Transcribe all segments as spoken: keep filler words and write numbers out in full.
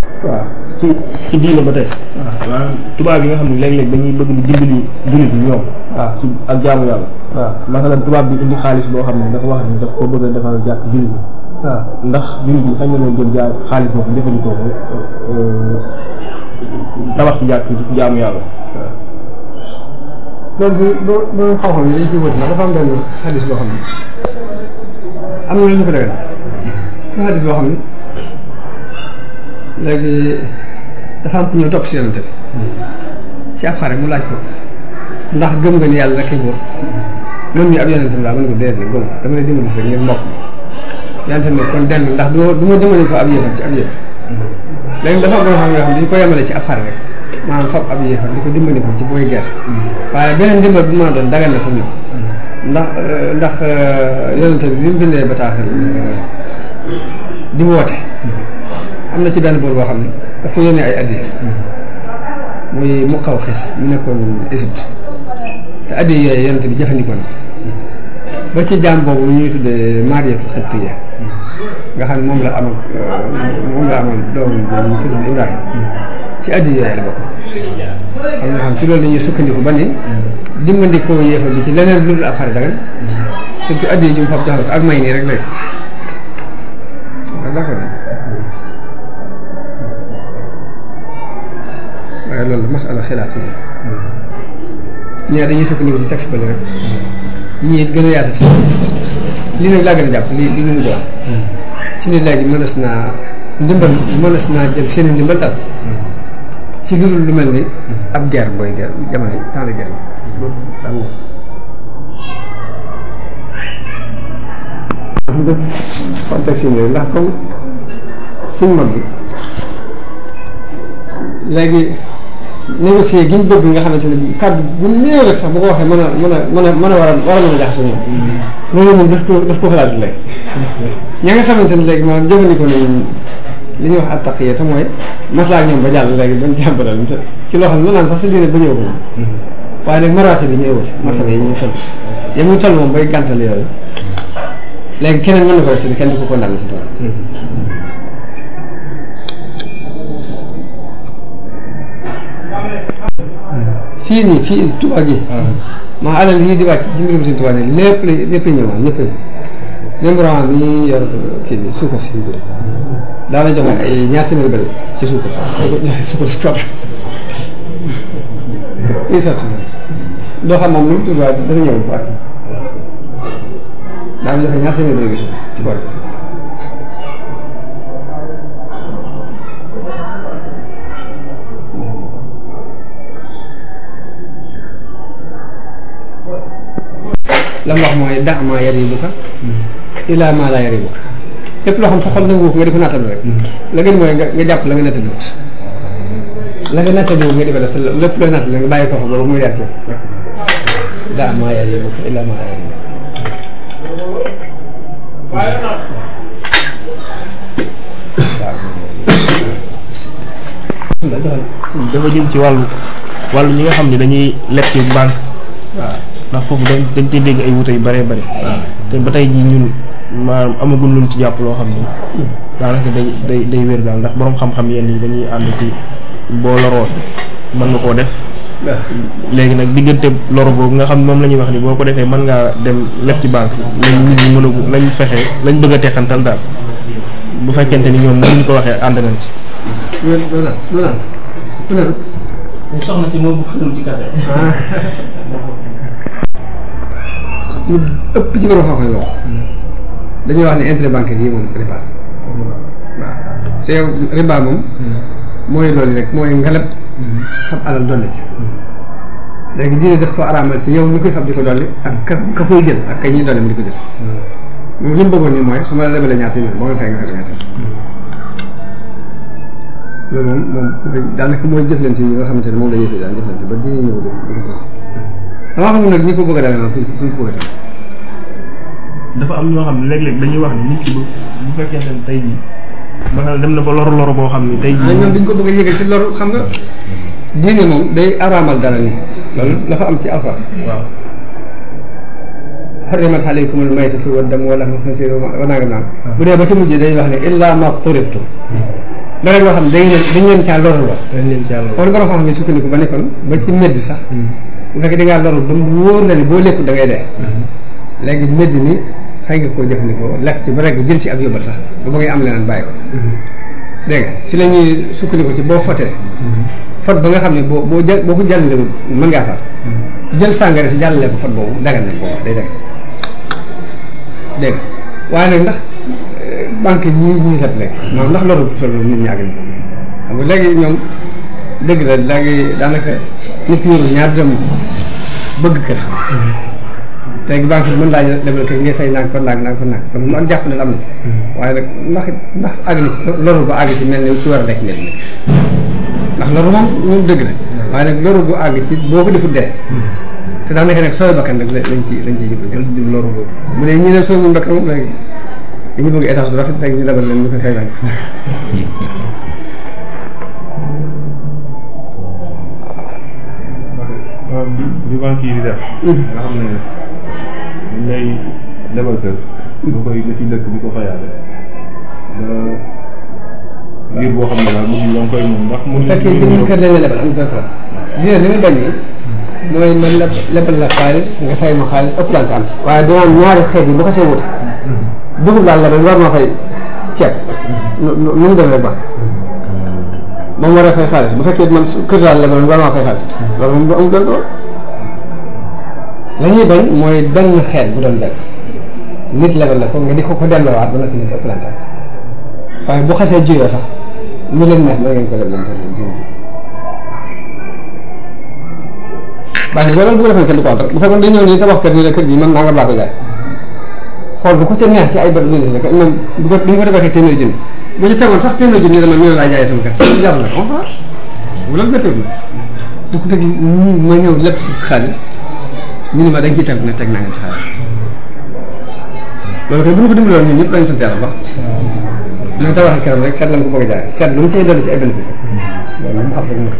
waaw ci ci diine ba tey. waaw maanaam tubaab yi nga xam ne léeg-léeg dañuy bëgg di dimbali jullit ñi ñoom. waaw ci ak jaamu yàlla. waaw masalan tubaab bi indi xaalis boo xam ne dafa wax ni daf ko bëgg a defal jàkk jullit ñi. waaw ndax jullit ñi sañ nañoo jël jaay xaalis boobu jëfandikoo ko tabax ci jàkk ci jaamu yàlla. loolu bi boo boo xam-xam yi dañ ciy wët na dafa am benn xadis boo xam ne am na lu ko dëggal xadis boo xam ne léegi dafa am ku ñëw topp si yonante bi ci ab xare mu laaj ko ndax gëm nga ni yàlla rek buur loolu ñu ab yonante bi laa mën ko déedéet gëm dama lay dimbali si ngir mbokk yonante ne kon dellu ndax du du ma dimbali ko ab yéefar ci ab yéefar léegi dafa am xam yoo xam ne dañu ko yemale ci ab xare rek maanaam fab ab yéefar di ko dimbali ko ci booy guerre waaye beneen dimbal bu mën a doon dagal na comme ñoom ndax ndax yonante bi bi mu bindee bataaxal di woote am na ci benn boor boo xam ne daf ko yónnee ay addiya muy mu xaw xis mu nekkoon Égypte te addiya yooyu yonante bi jëfandikoo na ba ci jaam boobu ñuy tuddee Maariya Xibtiya nga xam ne moom la am moom la amoon doom ñu tudd Ibrahima ci addiya yooyu la bokk xam nga xam ci loolu la ñuy sukkandiku ba ni dimbandikoo yéefar bi ci leneen lu dul ab xare dagan surtout addiya ji mu fab jox la ko ak may nii rek lay d'accord waaye loolu masala xilaaf yi ñii dañuy sukkandiku ci texte bale rek ñii gën a yaata ci lii nag laa gën a jàpp li li ñu mujj wax ci ni léegi mënees naa ndimbal mënees naa jël seen i ndimbal daal ci lu dul lu mel ni ab guerre booy guerre jamono temps de guerre loolu daa wóor def contexte yi ndax comme suñ mag bi léegi négocier gi ñu bëgg nga xamante ne kàddu bu néew rek sax bu ko waxee mën a mën a mën a mën a war a war a mën a jaxasoo ñoom loolu moom daf ko daf ko xalaat léegi ña nga xamante ne léegi maanaam jëfandikoo nañ li ñuy wax attaqiya te mooy maslaa ak ñoom ba jàll léegi bañ ci àmbadal ci loo xam ne mën naan sax sa diine ba ñëw ko moom waaye nag maraate bi ñooy wuti martaba yi ñuy toll ya muy toll moom bay gàntal yooyu léegi keneen mën na ko def te kenn du ko condamné fi toll fii nii fii Tuubaa gi maa alal yii di wàcc ci mbirum Sëñ Tuubaa ne lépp la lépp ñëw ñëpp même ron bi yor kii bi suukar si daa la joxe ay ñaar téeméeri bëri ci suukar joxe suukar si trop isatu doo xam moom lu Tuubaa dafa ñëw bu ak daa la joxe ñaar téeméeri bëri ci bor la mu wax mooy da maa yaribuka ilaa maa laa yaribuka lépp loo xam sa xol nangu ko nga di ko nattalu rek la gën mooy nga nga jàpp la nga nattalu wut la nga nattalu nga di ko def lépp looy nattalu nga bàyyi ko fa boobu muy leer si da maa yaribuka ilaa maa laa yaribuka dafa jëm ci wàllu wàllu ñi nga xam ne dañuy leb ci banque waaw ndax foofu dañ dañ ciy dégg ay wute yu bëree bëri te ba tey jii ñun maanaam amagul luñ ci jàpp loo xam ni daanaka day day day wér daal ndax borom xam-xam yenn yi dañuy ànd ci boo loroo mën nga koo def léegi nag diggante loro boobu nga xam ne moom la ñuy wax ni boo ko defee mën ngaa dem leb ci banque lañ nit ñi mën a lañ fexe lañ bëgg a teqantal daal bu fekkente ni ñoom mënuñ ko waxee ànd nañ ci. soxna si moo bëgg ci café. lu ëpp ci borom xam-xam yi wax dañuy wax ne intérêt bancaire yi moom riba waaw te yow riba moom mooy loolu rek mooy nga leb xam alal dolli si léegi diine daf ko araamal si yow mi koy fab di ko dolli ak ka ka koy jël ak kay ñuy dolli mu di ko jël moom li mu bëggoon ni mooy su ma la lebalee ñaata yoon boo nga fay nga fay ñaata loolu moom moom daanaka mooy jëflante yi nga xamante ne moom la yëf yi daan jëflante ba diine ñëw di di ko damaa xam nag ñi ko bëgg a demee fu fu ko bëgg a dafa am ñoo xam ne léeg-léeg dañuy wax ni nit ki bu bu fekkente ne tey jii maanaam dem na ba loru loru boo xam ne tey jii. ñoom dañ ko bëgg a yëgal ci loru xam nga diine moom day araamal dara ni loolu dafa am ci alfa waaw xarimat alaykumul maytatu wa damu wa lahmul xinsiiri wa nangam naan bu dee ba ci mujj dañuy wax ne illa ma turibtu dara loo xam ne dañ leen dañ leen caa loru la dañ leen caa loru wala borom xam ne sukkandiku ba ne kon ba ci medd sax bu fekkee da ngaa loru ba mu wóor la ni boo lekkul da ngay dee léegi medd mi xëy nga koo jëfandikoo lekk ci ba rek jël ci ab yóbbal sax ba ba ngay am leneen bàyyi ko dégg nga ci la ñuy sukkandiku ci boo fotee fot ba nga xam ne boo boo jël boo ko jàllale mën ngaa far jël sàngara si jàllale ko fot boobu dagan na boobu day dagan dégg nga waaye nag ndax banque yi ñuy leb léegi maanaam ndax loolu solo nit ñi àgg na xam nga léegi ñoom dëgg la léegi daanaka nit ki yorul ñaar dërëm bëgg kër léegi banque bi mën laa lebal kër ngay fay naag ko naag naag ko naag kon mu ak jàpp ne am na si waaye nag ndax ndax àgg na ci loolu ba àgg ci mel ni ku war a lekk nit ndax loolu moom moom dëgg la waaye nag loolu bu àgg ci boo ko defut dee te daanaka nag sooy bakkan nag lañ ci lañ ciy jublu loolu boobu bu dee ñu ne sooy mu bakkan moom léegi dañu bëgg étage bu rafet rek ñu lebal leen ñu koy fay banque bi bi banque yi di def nga xam ne dañ lay lebal kër nga koy nga ci dëkk bi ko fayaale ba ngir boo xam ne daal mujj da nga koy moom ndax mun fekkee jënd kër lañ la lebal am docteur dina li muy bañ ni mooy man la lebal la xaalis nga fay ma xaalis ëpp daal si am ci waaye dina am ñaari xeet yi bu ko see wute dugub daal lebal war ma fay ceeb nu mu demee rek ba moom war a fay xaalis bu fekkee man kër daal lebal war maa fay xaalis loolu moom du am doon lool la ñuy bañ mooy benn xeet bu doon benn nit lebal la ko nga di ko ko delloowaat ba noppi nit ëpp lante waaye bu xasee juyoo sax lu leen neex na ngeen ko lebal te leen jënd baax na loolu bu ko defee kenn du ko am bu fekkoon dañ ñëw nii tabax kër nii la kër gi man naa nga laa ko jaay xool bu ko ca neex ci ay bët ñu def moom bu ko bu ñu ko defee téeméer junni bu ñu tegoon sax téeméer junni dama ñu laa jaayee sama kër si jàll na on va bu loolu météo la bu ko teg ñu ma ñëw lépp si xaalis ñu ne ma dañ ciy teg ne teg naa nga ci xaalis loolu kay bu ñu ko dimbaloon ñun ñëpp dañu sant yàlla baax li ñu tabaxee këram rek seet lañ ko bëgg a jaay seet lu mu cay dolli ci ay bénéfice loolu moom xam rek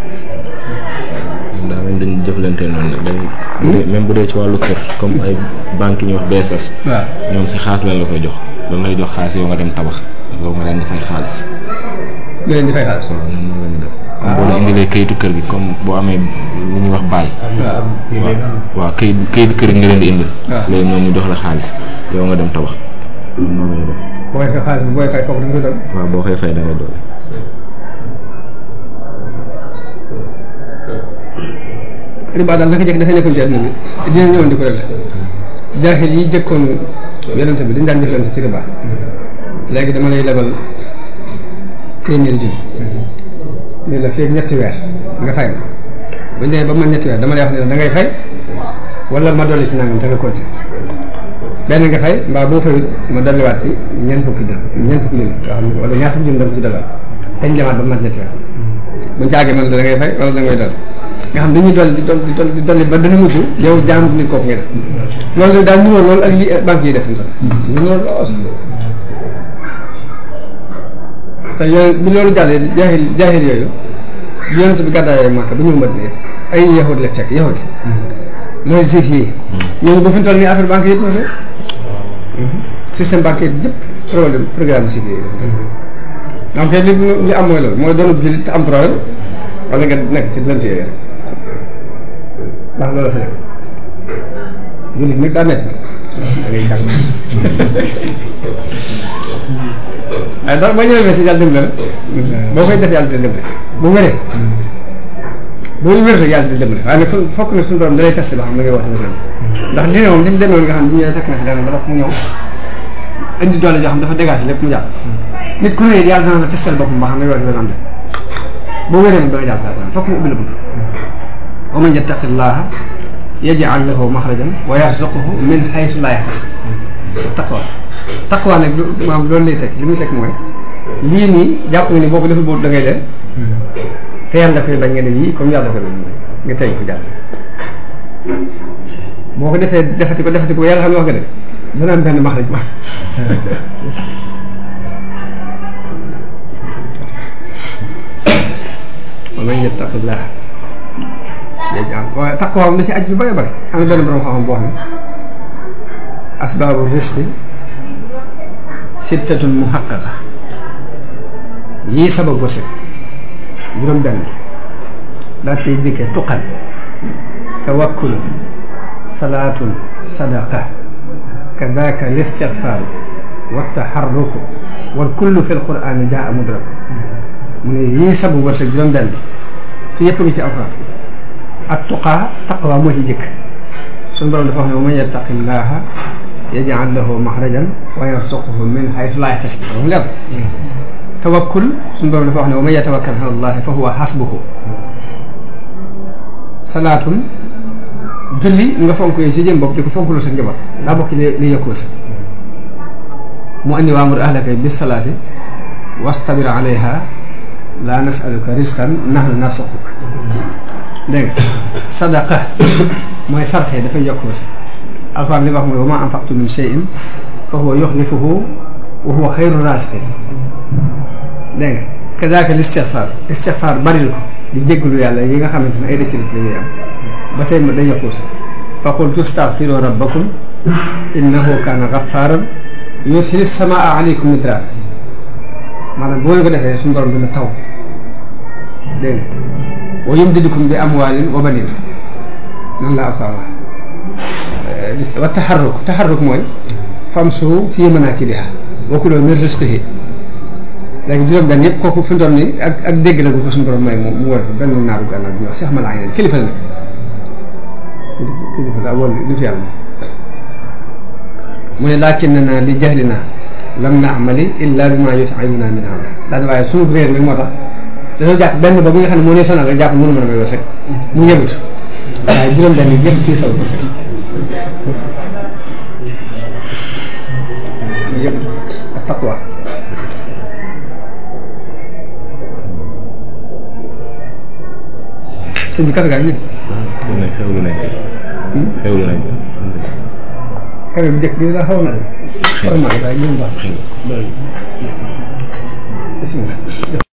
daa mel dañuy jëflante noonu nag dañuy même bu dee ci wàllu kër comme ay banque ñuy wax B S S waaw ñoom si xaalis lañ la koy jox dañ lay jox xaalis yow nga dem tabax yow nga daan di fay xaalis nga leen di fay xaalis waaw ñoom noonu la ñu def comme boo la indilee kayitu kër gi comme boo amee lu ñuy wax bail waaw kayit kayitu kër gi nga leen di indil léegi ñoom ñu jox la xaalis yow nga dem tabax noonu la ñu def boo koy fay xaalis bi booy fay foofu dañ koy doon waaw boo koy fay da ngay doole riba daal naka jekk dafay nekkoon ci àdduna bi dina ñëwoon di ko réglé jaaxil yi jëkkoon yonente bi dañ daan jëflante ci riba léegi dama lay lebal téeméeri junni ñu la fii ñetti weer nga fay ma buñ demee ba man ñetti weer dama lay wax ne da ngay fay wala ma dolli si nangam te nga continué benn nga fay mbaa boo fayut ma dolliwaat si ñeent fukki junni ñeent fukki junni nga xam ne wala ñaar fukki junni da nga ko ci dolli dañ demaat ba man ñetti weer buñ ci àggee man da ngay fay wala da ngay dolli nga xam dañuy dolli di dolli di dolli di dolli ba dana mujj yow jaamu nit kooku ngay def loolu nag daal nuroo loolu ak li banque yi def ñu nuroo lool te yooyu bi loolu jàllee jaahil jaahil yooyu bi yonent bi gàddaayee Màkka bu ñëw Madina ay yahud la fekk yahud mooy juif yi ñooñu ba fi ñu toll nii affaire banque yëpp na fi système bancaire yëpp problème programme juif yi donc li li am mooy loolu mooy doonu jullit te am problème wala nga nekk ci lënt yooyu ndax loolu fa nekk jullit nag daa métti da ngay jàng waaye daal boo ñëwee si yàlla dimbale la boo koy def yàlla di dimbale bu wéree boo wér rek yàlla di dimbale waaye nag fokk na suñu doom da lay testé ba xam ne ngay wax ndax li ne moom li mu demee nga xam ne ñu fekk na fi dana ba dox mu ñëw indi doole joo xam dafa dégagé lépp mu jàpp nit ku ne yàlla dana la testel boppam ba xam ne ngay wax dana am def boo wéree moom da nga jàpp daal fokk mu ubbi la bunt wa man yattaqillaha yaj'al lahu maxrajan wa yarzuqhu min haysu laa yahtasib taqwa taqwa nag maanaam loolu lay teg li muy teg mooy lii nii jàpp nga ni boo ko defee boobu da ngay dee te yàlla koy bañ nga ne yii comme yàlla koy bañ nga tey ko jàll boo ko defee defati ko defati ko yàlla xam ne wax nga def dana am benn maxraj ma wa man yattaqillah yaj'al waaye taqwa am na si aj bi bëri bëri am na benn borom xam-xam boo xam ne asbaabu risqi sittatun muhaqqaqa yii sabab wërsëg juróom benn daa ciy jikkee tuqal tawakkul salaatun sadaqa kadaka listigfaar wa taxarruku wal kullu fi lqur'ani jaa mudrak mu ne yii sabab wërsëg juróom benn te yëpp ngi ci alxuraan ak tuqaa taqwa moo ci jëkk suñu borom dafa wax ne wa man yattaqillaha yaj'al lahu maxrajan wa yarzuqhu min haythu laa yahtasib leer tawakkul suñu borom dafa wax ne wa man yatawakkal ala allahi fa huwa hasbuhu salaatun julli nga fonk yooyu si jëm bopp di ko fonkuloo sa njaboot daa bokk li li yokku sa mu andi waamur ahlaka bis salaati wastabir alayha laa nasaluka risqan nahnu narzuquka dégg nga sadaqa mooy sarxee dafay yokku sa alxuraan li wax mooy wa maa anfaqtu min shay'in fa huwa yuxlifuhu wa huwa xayru raasiqiin dégg nga kadaaka listigfaar istigfaar baril ko di jéggalu yàlla yi nga xamante ne ay rëcc rëcc la ñuy am ba tey ma day yokku sa fa qultu staghfiru rabbakum innahu kaana gaffaaran yursili samaa aleykum midraar maanaam boo ko defee suñu borom dina taw dégg nga wa yumdidukum bi amwaalin wa baniin nan la ak wax wa taxarruk taxarruk mooy famsu fii manaakibiha wa kuluu min rizqihi léegi juróom benn yëpp kooku fi mu toll nii ak ak dégg la ko suñu borom may mu mu wër benn naaru gànnaar bi wax Seex Mala Ayni kilifa la kilifa la wala lu fi yàlla mu ne laakinnanaa li jahlinaa lam na'mali illaa bimaa yut'imunaa min hawl daan waaye suñu réer nag moo tax dañoo jàpp benn ba bu nga xam ne moo ne sonal rek jàpp mënu mën a may wërsëg mu yëngut waaye juróom benn yi yëpp kii saw wërsëg mu yëngut ak taqwa sëñ bi kàddu gaal yi. xewlu nañ xewlu nañ. xew bu njëkk bi daa xaw na de. xew na de waaye ñu ngi baax. bisimilah.